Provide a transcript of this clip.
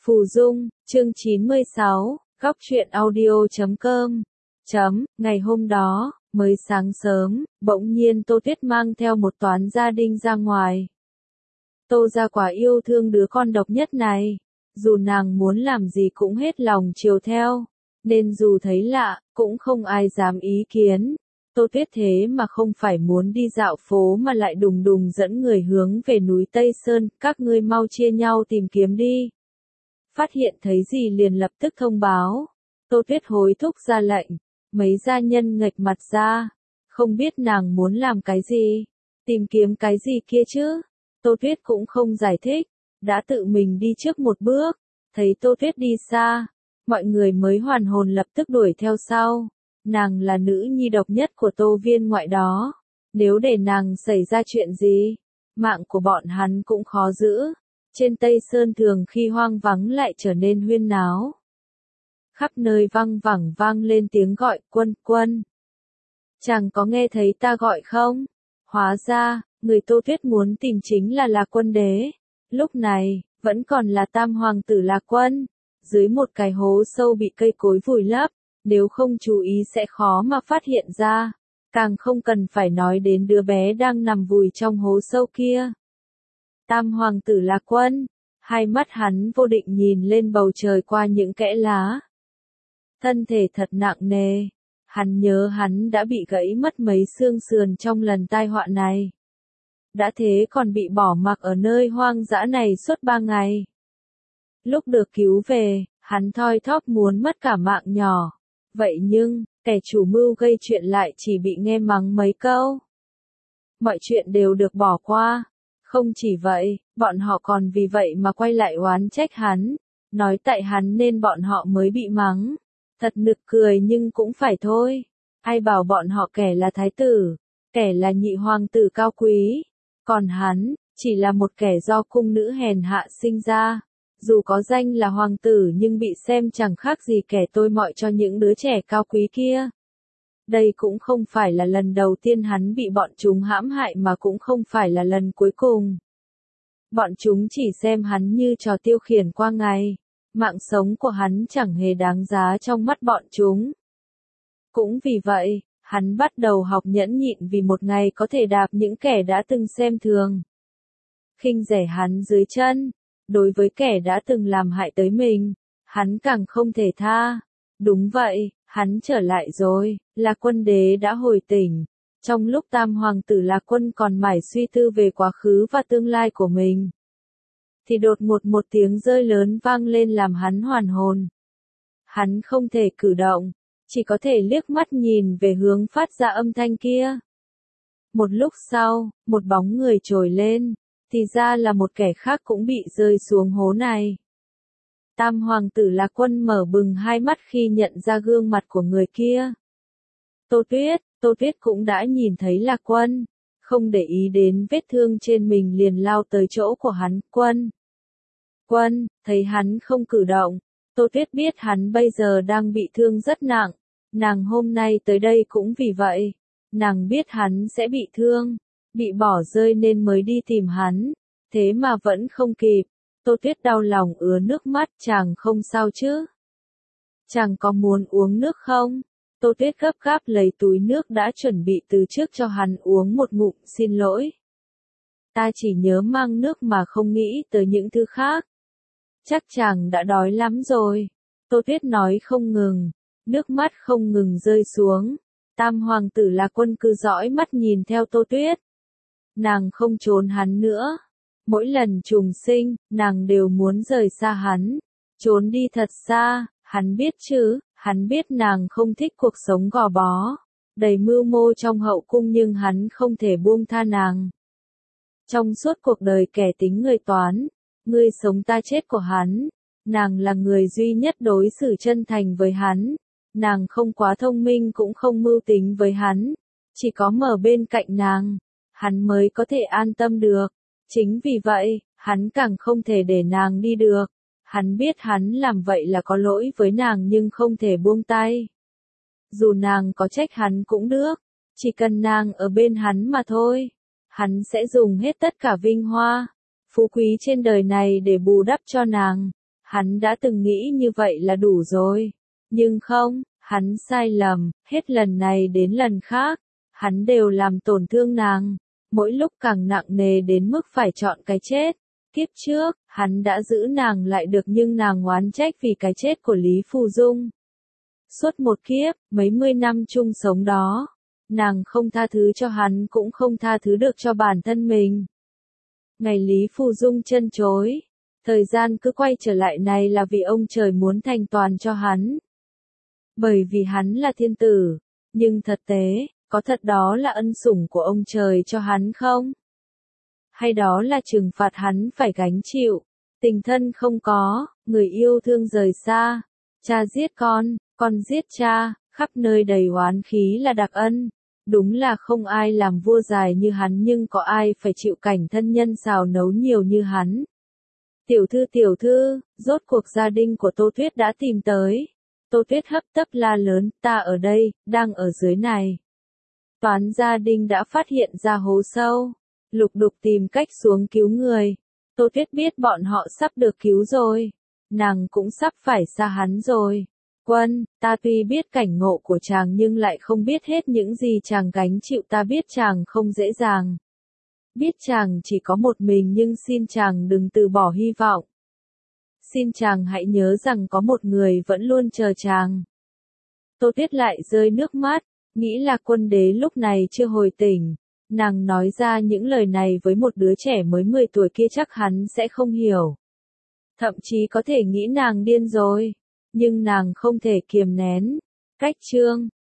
Phù Dung, chương 96, góc truyện audio.com. Ngày hôm đó, mới sáng sớm, bỗng nhiên Tô Tuyết mang theo một toán gia đình ra ngoài. Tô gia quả yêu thương đứa con độc nhất này, dù nàng muốn làm gì cũng hết lòng chiều theo, nên dù thấy lạ, cũng không ai dám ý kiến. Tô Tuyết thế mà không phải muốn đi dạo phố mà lại đùng đùng dẫn người hướng về núi Tây Sơn, các ngươi mau chia nhau tìm kiếm đi. Phát hiện thấy gì liền lập tức thông báo. Tô Tuyết hối thúc ra lệnh, mấy gia nhân nghệch mặt ra, không biết nàng muốn làm cái gì, tìm kiếm cái gì kia chứ. Tô Tuyết cũng không giải thích, đã tự mình đi trước một bước, thấy Tô Tuyết đi xa, mọi người mới hoàn hồn lập tức đuổi theo sau. Nàng là nữ nhi độc nhất của Tô viên ngoại đó, nếu để nàng xảy ra chuyện gì, mạng của bọn hắn cũng khó giữ. Trên Tây Sơn thường khi hoang vắng lại trở nên huyên náo. Khắp nơi vang lên tiếng gọi quân quân. Chàng có nghe thấy ta gọi không? Hóa ra, người Tô Tuyết muốn tìm chính là Lạc Quân đế. Lúc này, vẫn còn là tam hoàng tử Lạc Quân. Dưới một cái hố sâu bị cây cối vùi lấp, nếu không chú ý sẽ khó mà phát hiện ra. Càng không cần phải nói đến đứa bé đang nằm vùi trong hố sâu kia. Tam hoàng tử Lạc Quân, hai mắt hắn vô định nhìn lên bầu trời qua những kẽ lá. Thân thể thật nặng nề, hắn nhớ hắn đã bị gãy mất mấy xương sườn trong lần tai họa này. Đã thế còn bị bỏ mặc ở nơi hoang dã này suốt 3 ngày. Lúc được cứu về, hắn thoi thóp muốn mất cả mạng nhỏ. Vậy nhưng, kẻ chủ mưu gây chuyện lại chỉ bị nghe mắng mấy câu. Mọi chuyện đều được bỏ qua. Không chỉ vậy, bọn họ còn vì vậy mà quay lại oán trách hắn, nói tại hắn nên bọn họ mới bị mắng. Thật nực cười nhưng cũng phải thôi. Ai bảo bọn họ kẻ là thái tử, kẻ là nhị hoàng tử cao quý, còn hắn, chỉ là một kẻ do cung nữ hèn hạ sinh ra. Dù có danh là hoàng tử nhưng bị xem chẳng khác gì kẻ tôi mọi cho những đứa trẻ cao quý kia. Đây cũng không phải là lần đầu tiên hắn bị bọn chúng hãm hại mà cũng không phải là lần cuối cùng. Bọn chúng chỉ xem hắn như trò tiêu khiển qua ngày. Mạng sống của hắn chẳng hề đáng giá trong mắt bọn chúng. Cũng vì vậy, hắn bắt đầu học nhẫn nhịn vì một ngày có thể đạp những kẻ đã từng xem thường, khinh rẻ hắn dưới chân. Đối với kẻ đã từng làm hại tới mình, hắn càng không thể tha. Đúng vậy, hắn trở lại rồi, Lạc Quân đế đã hồi tỉnh. Trong lúc tam hoàng tử Lạc Quân còn mải suy tư về quá khứ và tương lai của mình, thì đột ngột một tiếng rơi lớn vang lên làm hắn hoàn hồn. Hắn không thể cử động, chỉ có thể liếc mắt nhìn về hướng phát ra âm thanh kia. Một lúc sau, một bóng người trồi lên, thì ra là một kẻ khác cũng bị rơi xuống hố này. Tam hoàng tử Lạc Quân mở bừng hai mắt khi nhận ra gương mặt của người kia. Tô Tuyết cũng đã nhìn thấy Lạc Quân, không để ý đến vết thương trên mình liền lao tới chỗ của hắn. Quân, thấy hắn không cử động, Tô Tuyết biết hắn bây giờ đang bị thương rất nặng. Nàng hôm nay tới đây cũng vì vậy. Nàng biết hắn sẽ bị thương, bị bỏ rơi nên mới đi tìm hắn. Thế mà vẫn không kịp. Tô Tuyết đau lòng ứa nước mắt. Chàng không sao chứ? Chàng có muốn uống nước không? Tô Tuyết gấp gáp lấy túi nước đã chuẩn bị từ trước cho hắn uống một ngụm. Xin lỗi. Ta chỉ nhớ mang nước mà không nghĩ tới những thứ khác. Chắc chàng đã đói lắm rồi. Tô Tuyết nói không ngừng. Nước mắt không ngừng rơi xuống. Tam hoàng tử Lạc Quân cứ dõi mắt nhìn theo Tô Tuyết. Nàng không trốn hắn nữa. Mỗi lần trùng sinh, nàng đều muốn rời xa hắn. Trốn đi thật xa, hắn biết chứ, hắn biết nàng không thích cuộc sống gò bó, đầy mưu mô trong hậu cung nhưng hắn không thể buông tha nàng. Trong suốt cuộc đời kẻ tính người toán, ngươi sống ta chết của hắn, nàng là người duy nhất đối xử chân thành với hắn. Nàng không quá thông minh cũng không mưu tính với hắn, chỉ có ở bên cạnh nàng, hắn mới có thể an tâm được. Chính vì vậy, hắn càng không thể để nàng đi được. Hắn biết hắn làm vậy là có lỗi với nàng nhưng không thể buông tay. Dù nàng có trách hắn cũng được, chỉ cần nàng ở bên hắn mà thôi. Hắn sẽ dùng hết tất cả vinh hoa, phú quý trên đời này để bù đắp cho nàng. Hắn đã từng nghĩ như vậy là đủ rồi. Nhưng không, hắn sai lầm, hết lần này đến lần khác. Hắn đều làm tổn thương nàng. Mỗi lúc càng nặng nề đến mức phải chọn cái chết. Kiếp trước, hắn đã giữ nàng lại được nhưng nàng oán trách vì cái chết của Lý Phù Dung. Suốt một kiếp, mấy mươi năm chung sống đó, nàng không tha thứ cho hắn cũng không tha thứ được cho bản thân mình. Ngày Lý Phù Dung chân chối, thời gian cứ quay trở lại này là vì ông trời muốn thành toàn cho hắn. Bởi vì hắn là thiên tử, nhưng thật tế, có thật đó là ân sủng của ông trời cho hắn không? Hay đó là trừng phạt hắn phải gánh chịu? Tình thân không có, người yêu thương rời xa, cha giết con giết cha, khắp nơi đầy oán khí là đặc ân. Đúng là không ai làm vua dài như hắn nhưng có ai phải chịu cảnh thân nhân xào nấu nhiều như hắn. Tiểu thư, rốt cuộc gia đình của Tô Tuyết đã tìm tới. Tô Tuyết hấp tấp la lớn, ta ở đây, đang ở dưới này. Toán gia đình đã phát hiện ra hố sâu, lục đục tìm cách xuống cứu người. Tô Tuyết biết bọn họ sắp được cứu rồi, nàng cũng sắp phải xa hắn rồi. Quân, ta tuy biết cảnh ngộ của chàng nhưng lại không biết hết những gì chàng gánh chịu, ta biết chàng không dễ dàng. Biết chàng chỉ có một mình nhưng xin chàng đừng từ bỏ hy vọng. Xin chàng hãy nhớ rằng có một người vẫn luôn chờ chàng. Tô Tuyết lại rơi nước mắt, nghĩ là Quân đế lúc này chưa hồi tỉnh. Nàng nói ra những lời này với một đứa trẻ mới 10 tuổi kia chắc hắn sẽ không hiểu. Thậm chí có thể nghĩ nàng điên rồi. Nhưng nàng không thể kiềm nén. Cách chương